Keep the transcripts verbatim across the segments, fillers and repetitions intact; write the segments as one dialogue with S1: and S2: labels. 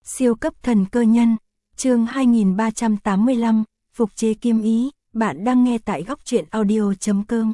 S1: Siêu cấp thần cơ nhân, chương hai nghìn ba trăm tám mươi lăm, phục chế kiếm ý, bạn đang nghe tại góc truyện audio chấm com.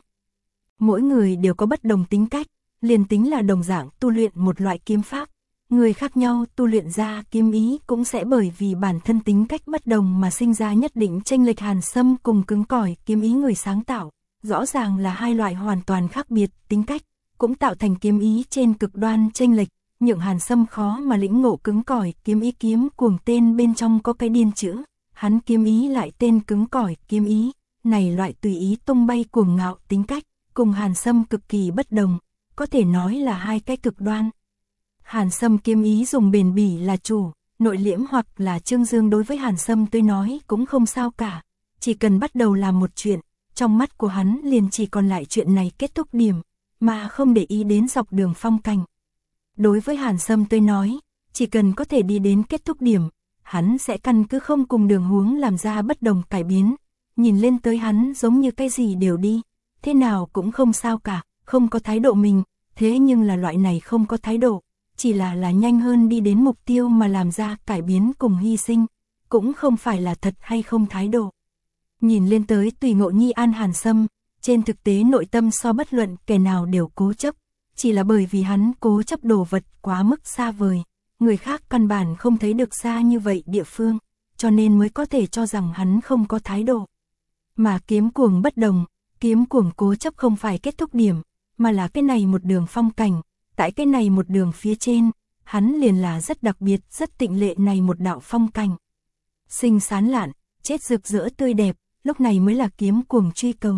S1: Mỗi người đều có bất đồng tính cách, liền tính là đồng dạng tu luyện một loại kiếm pháp. Người khác nhau tu luyện ra kiếm ý cũng sẽ bởi vì bản thân tính cách bất đồng mà sinh ra nhất định chênh lệch. Hàn Sâm cùng cứng cỏi kiếm ý người sáng tạo, rõ ràng là hai loại hoàn toàn khác biệt tính cách, cũng tạo thành kiếm ý trên cực đoan chênh lệch. Nhượng Hàn Sâm khó mà lĩnh ngộ cứng cỏi kiếm ý. Kiếm cuồng tên bên trong có cái điên chữ, hắn kiếm ý lại tên cứng cỏi kiếm ý, này loại tùy ý tung bay cuồng ngạo tính cách, cùng Hàn Sâm cực kỳ bất đồng, có thể nói là hai cái cực đoan. Hàn Sâm kiếm ý dùng bền bỉ là chủ, nội liễm hoặc là trương dương đối với Hàn Sâm tôi nói cũng không sao cả, chỉ cần bắt đầu làm một chuyện, trong mắt của hắn liền chỉ còn lại chuyện này kết thúc điểm, mà không để ý đến dọc đường phong cảnh. Đối với Hàn Sâm tôi nói, chỉ cần có thể đi đến kết thúc điểm, hắn sẽ căn cứ không cùng đường huống làm ra bất đồng cải biến, nhìn lên tới hắn giống như cái gì đều đi, thế nào cũng không sao cả, không có thái độ mình, thế nhưng là loại này không có thái độ, chỉ là là nhanh hơn đi đến mục tiêu mà làm ra cải biến cùng hy sinh, cũng không phải là thật hay không thái độ. Nhìn lên tới tùy ngộ nhi an Hàn Sâm, trên thực tế nội tâm so bất luận kẻ nào đều cố chấp, chỉ là bởi vì hắn cố chấp đồ vật quá mức xa vời, người khác căn bản không thấy được xa như vậy địa phương, cho nên mới có thể cho rằng hắn không có thái độ. Mà kiếm cuồng bất đồng, kiếm cuồng cố chấp không phải kết thúc điểm, mà là cái này một đường phong cảnh, tại cái này một đường phía trên, hắn liền là rất đặc biệt, rất tịnh lệ này một đạo phong cảnh. Xinh xán lạn, chết rực rỡ tươi đẹp, lúc này mới là kiếm cuồng truy cầu.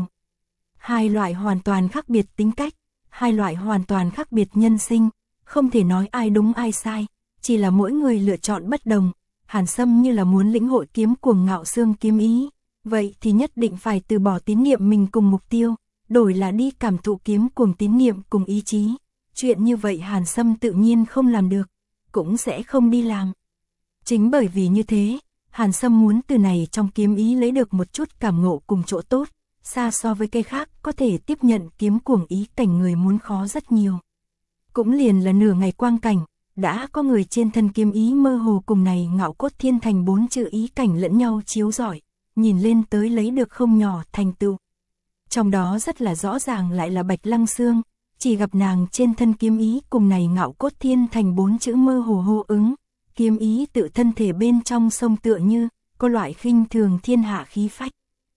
S1: Hai loại hoàn toàn khác biệt tính cách, hai loại hoàn toàn khác biệt nhân sinh, không thể nói ai đúng ai sai, chỉ là mỗi người lựa chọn bất đồng. Hàn Sâm như là muốn lĩnh hội kiếm cuồng ngạo xương kiếm ý, vậy thì nhất định phải từ bỏ tín niệm mình cùng mục tiêu, đổi là đi cảm thụ kiếm cuồng tín niệm cùng ý chí. Chuyện như vậy Hàn Sâm tự nhiên không làm được, cũng sẽ không đi làm. Chính bởi vì như thế, Hàn Sâm muốn từ này trong kiếm ý lấy được một chút cảm ngộ cùng chỗ tốt, xa so với cây khác có thể tiếp nhận kiếm cuồng ý cảnh người muốn khó rất nhiều. Cũng liền là nửa ngày quang cảnh, đã có người trên thân kiếm ý mơ hồ cùng này ngạo cốt thiên thành bốn chữ ý cảnh lẫn nhau chiếu rọi, nhìn lên tới lấy được không nhỏ thành tựu. Trong đó rất là rõ ràng lại là Bạch Lăng Xương, chỉ gặp nàng trên thân kiếm ý cùng này ngạo cốt thiên thành bốn chữ mơ hồ hô ứng, kiếm ý tự thân thể bên trong sông tựa như có loại khinh thường thiên hạ khí phách.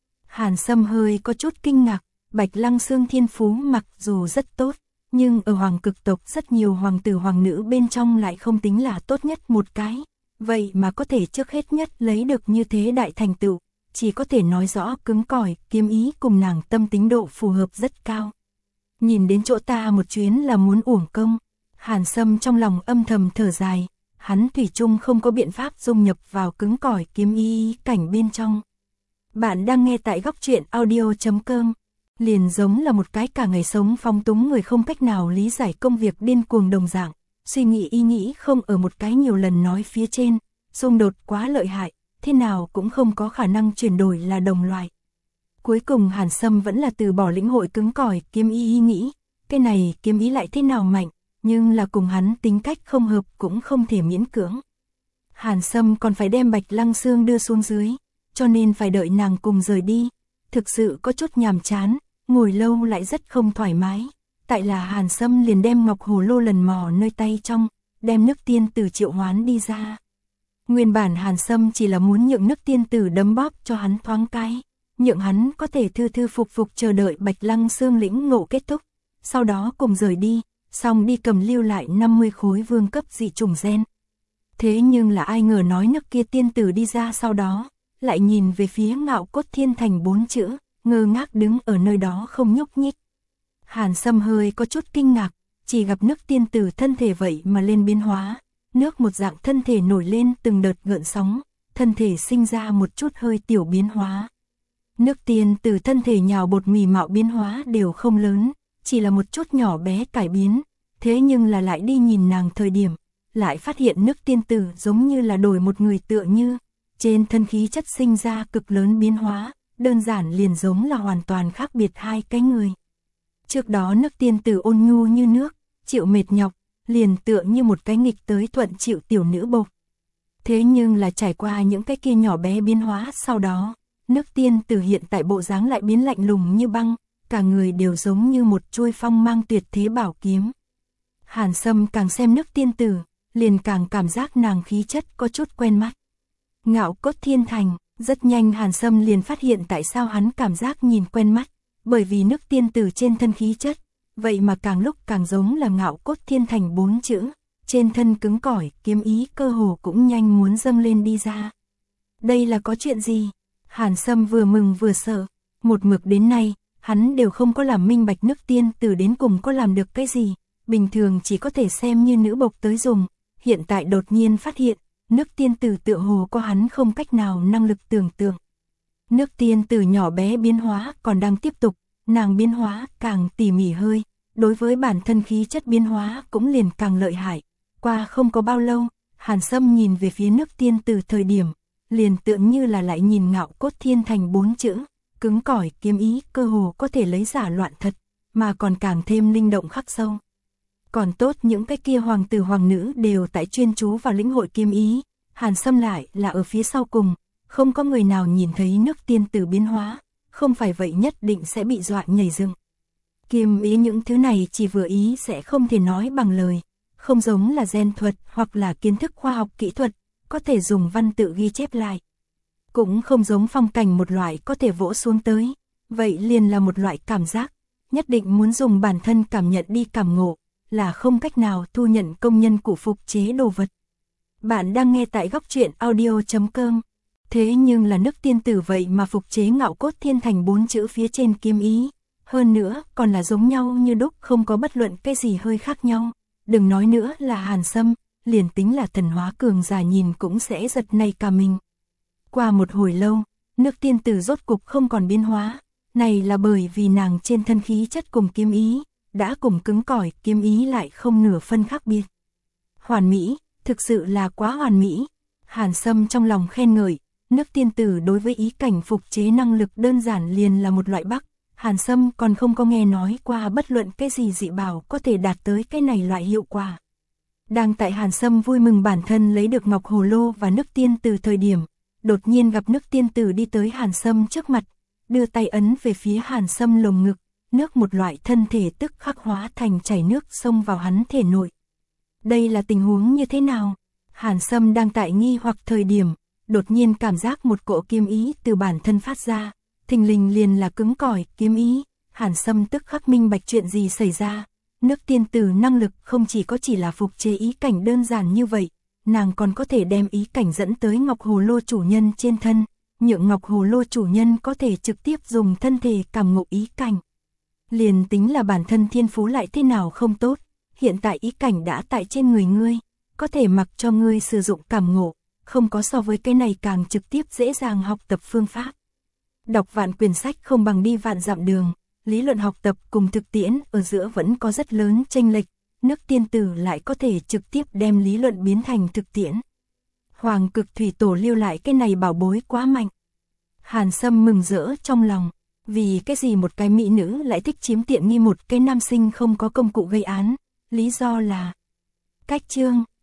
S1: Hàn Sâm hơi có chút kinh ngạc, Bạch Lăng Xương thiên phú mặc dù rất tốt, nhưng ở hoàng cực tộc rất nhiều hoàng tử hoàng nữ bên trong lại không tính là tốt nhất một cái, vậy mà có thể trước hết nhất lấy được như thế đại thành tựu, chỉ có thể nói rõ cứng cỏi kiếm ý cùng nàng tâm tính độ phù hợp rất cao. Nhìn đến chỗ ta một chuyến là muốn uổng công, Hàn Sâm trong lòng âm thầm thở dài, hắn thủy chung không có biện pháp dung nhập vào cứng cỏi kiếm ý cảnh bên trong. Bạn đang nghe tại góc truyện audio chấm com, liền giống là một cái cả ngày sống phong túng người không cách nào lý giải công việc điên cuồng đồng dạng, suy nghĩ ý nghĩ không ở một cái nhiều lần nói phía trên, xung đột quá lợi hại, thế nào cũng không có khả năng chuyển đổi là đồng loại. Cuối cùng Hàn Sâm vẫn là từ bỏ lĩnh hội cứng cỏi kiếm ý ý nghĩ, cái này kiếm ý lại thế nào mạnh, nhưng là cùng hắn tính cách không hợp cũng không thể miễn cưỡng. Hàn Sâm còn phải đem Bạch Lăng Xương đưa xuống dưới, cho nên phải đợi nàng cùng rời đi, thực sự có chút nhàm chán, ngồi lâu lại rất không thoải mái. Tại là Hàn Sâm liền đem ngọc hồ lô lần mò nơi tay trong, đem nước tiên tử triệu hoán đi ra. Nguyên bản Hàn Sâm chỉ là muốn nhượng nước tiên tử đấm bóp cho hắn thoáng cái, nhượng hắn có thể thư thư phục phục chờ đợi Bạch Lăng Xương lĩnh ngộ kết thúc, sau đó cùng rời đi, xong đi cầm lưu lại năm mươi khối vương cấp dị trùng gen. Thế nhưng là ai ngờ nói nước kia tiên tử đi ra sau đó, lại nhìn về phía ngạo cốt thiên thành bốn chữ, ngơ ngác đứng ở nơi đó không nhúc nhích. Hàn Sâm hơi có chút kinh ngạc, chỉ gặp nước tiên tử thân thể vậy mà lên biến hóa, nước một dạng thân thể nổi lên từng đợt gợn sóng, thân thể sinh ra một chút hơi tiểu biến hóa. Nước tiên tử thân thể nhào bột mì mạo biến hóa đều không lớn, chỉ là một chút nhỏ bé cải biến, thế nhưng là lại đi nhìn nàng thời điểm, lại phát hiện nước tiên tử giống như là đổi một người tựa như, trên thân khí chất sinh ra cực lớn biến hóa, đơn giản liền giống là hoàn toàn khác biệt hai cái người. Trước đó nước tiên tử ôn nhu như nước, chịu mệt nhọc, liền tựa như một cái nghịch tới thuận chịu tiểu nữ bộc. Thế nhưng là trải qua những cái kia nhỏ bé biến hóa sau đó, nước tiên tử hiện tại bộ dáng lại biến lạnh lùng như băng, cả người đều giống như một chuôi phong mang tuyệt thế bảo kiếm. Hàn Sâm càng xem nước tiên tử, liền càng cảm giác nàng khí chất có chút quen mắt. Ngạo Cốt Thiên Thành, rất nhanh Hàn Sâm liền phát hiện tại sao hắn cảm giác nhìn quen mắt, bởi vì nước tiên tử trên thân khí chất, vậy mà càng lúc càng giống là Ngạo Cốt Thiên Thành bốn chữ, trên thân cứng cỏi, kiếm ý cơ hồ cũng nhanh muốn dâng lên đi ra. Đây là có chuyện gì? Hàn Sâm vừa mừng vừa sợ, một mực đến nay, hắn đều không có làm minh bạch nước tiên tử đến cùng có làm được cái gì, bình thường chỉ có thể xem như nữ bộc tới dùng, hiện tại đột nhiên phát hiện, nước tiên tử tựa hồ có hắn không cách nào năng lực tưởng tượng. Nước tiên tử nhỏ bé biến hóa còn đang tiếp tục, nàng biến hóa càng tỉ mỉ hơi, đối với bản thân khí chất biến hóa cũng liền càng lợi hại. Qua không có bao lâu, Hàn Sâm nhìn về phía nước tiên tử thời điểm, liền tựa như là lại nhìn Ngạo Cốt Thiên Thành bốn chữ, cứng cỏi kiếm ý cơ hồ có thể lấy giả loạn thật, mà còn càng thêm linh động khắc sâu. Còn tốt những cái kia hoàng tử hoàng nữ đều tại chuyên chú vào lĩnh hội kiếm ý, Hàn Sâm lại là ở phía sau cùng, không có người nào nhìn thấy nước tiên tử biến hóa, không phải vậy nhất định sẽ bị dọa nhảy dựng. Kiếm ý những thứ này chỉ vừa ý sẽ không thể nói bằng lời, không giống là gen thuật hoặc là kiến thức khoa học kỹ thuật, có thể dùng văn tự ghi chép lại. Cũng không giống phong cảnh một loại có thể vỗ xuống tới, vậy liền là một loại cảm giác, nhất định muốn dùng bản thân cảm nhận đi cảm ngộ, là không cách nào thu nhận công nhân của phục chế đồ vật. Bạn đang nghe tại góc truyện audio chấm com. Thế nhưng là nước tiên tử vậy mà phục chế Ngạo Cốt Thiên Thành bốn chữ phía trên kiếm ý, hơn nữa còn là giống nhau như đúc, không có bất luận cái gì hơi khác nhau. Đừng nói nữa là Hàn Sâm, liền tính là thần hóa cường giả nhìn cũng sẽ giật nảy cả mình. Qua một hồi lâu, nước tiên tử rốt cục không còn biến hóa, này là bởi vì nàng trên thân khí chất cùng kiếm ý, đã cùng cứng cỏi kiếm ý lại không nửa phân khác biệt. Hoàn mỹ, thực sự là quá hoàn mỹ. Hàn Sâm trong lòng khen ngợi, nước tiên tử đối với ý cảnh phục chế năng lực đơn giản liền là một loại bắc. Hàn Sâm còn không có nghe nói qua bất luận cái gì dị bảo có thể đạt tới cái này loại hiệu quả. Đang tại Hàn Sâm vui mừng bản thân lấy được ngọc hồ lô và nước tiên tử thời điểm, đột nhiên gặp nước tiên tử đi tới Hàn Sâm trước mặt, đưa tay ấn về phía Hàn Sâm lồng ngực, nước một loại thân thể tức khắc hóa thành chảy nước xông vào hắn thể nội. Đây là tình huống như thế nào? Hàn Sâm đang tại nghi hoặc thời điểm, đột nhiên cảm giác một cỗ kiếm ý từ bản thân phát ra, thình lình liền là cứng cỏi kiếm ý. Hàn Sâm tức khắc minh bạch chuyện gì xảy ra. Nước tiên tử năng lực không chỉ có chỉ là phục chế ý cảnh đơn giản như vậy, nàng còn có thể đem ý cảnh dẫn tới ngọc hồ lô chủ nhân trên thân, nhượng ngọc hồ lô chủ nhân có thể trực tiếp dùng thân thể cảm ngộ ý cảnh. Liền tính là bản thân thiên phú lại thế nào không tốt, hiện tại ý cảnh đã tại trên người ngươi, có thể mặc cho ngươi sử dụng cảm ngộ, không có so với cái này càng trực tiếp dễ dàng học tập phương pháp. Đọc vạn quyển sách không bằng đi vạn dặm đường, lý luận học tập cùng thực tiễn ở giữa vẫn có rất lớn chênh lệch, nước tiên tử lại có thể trực tiếp đem lý luận biến thành thực tiễn. Hoàng Cực Thủy Tổ lưu lại cái này bảo bối quá mạnh. Hàn Sâm mừng rỡ trong lòng, vì cái gì một cái mỹ nữ lại thích chiếm tiện nghi một cái nam sinh không có công cụ gây án, lý do là cách chương.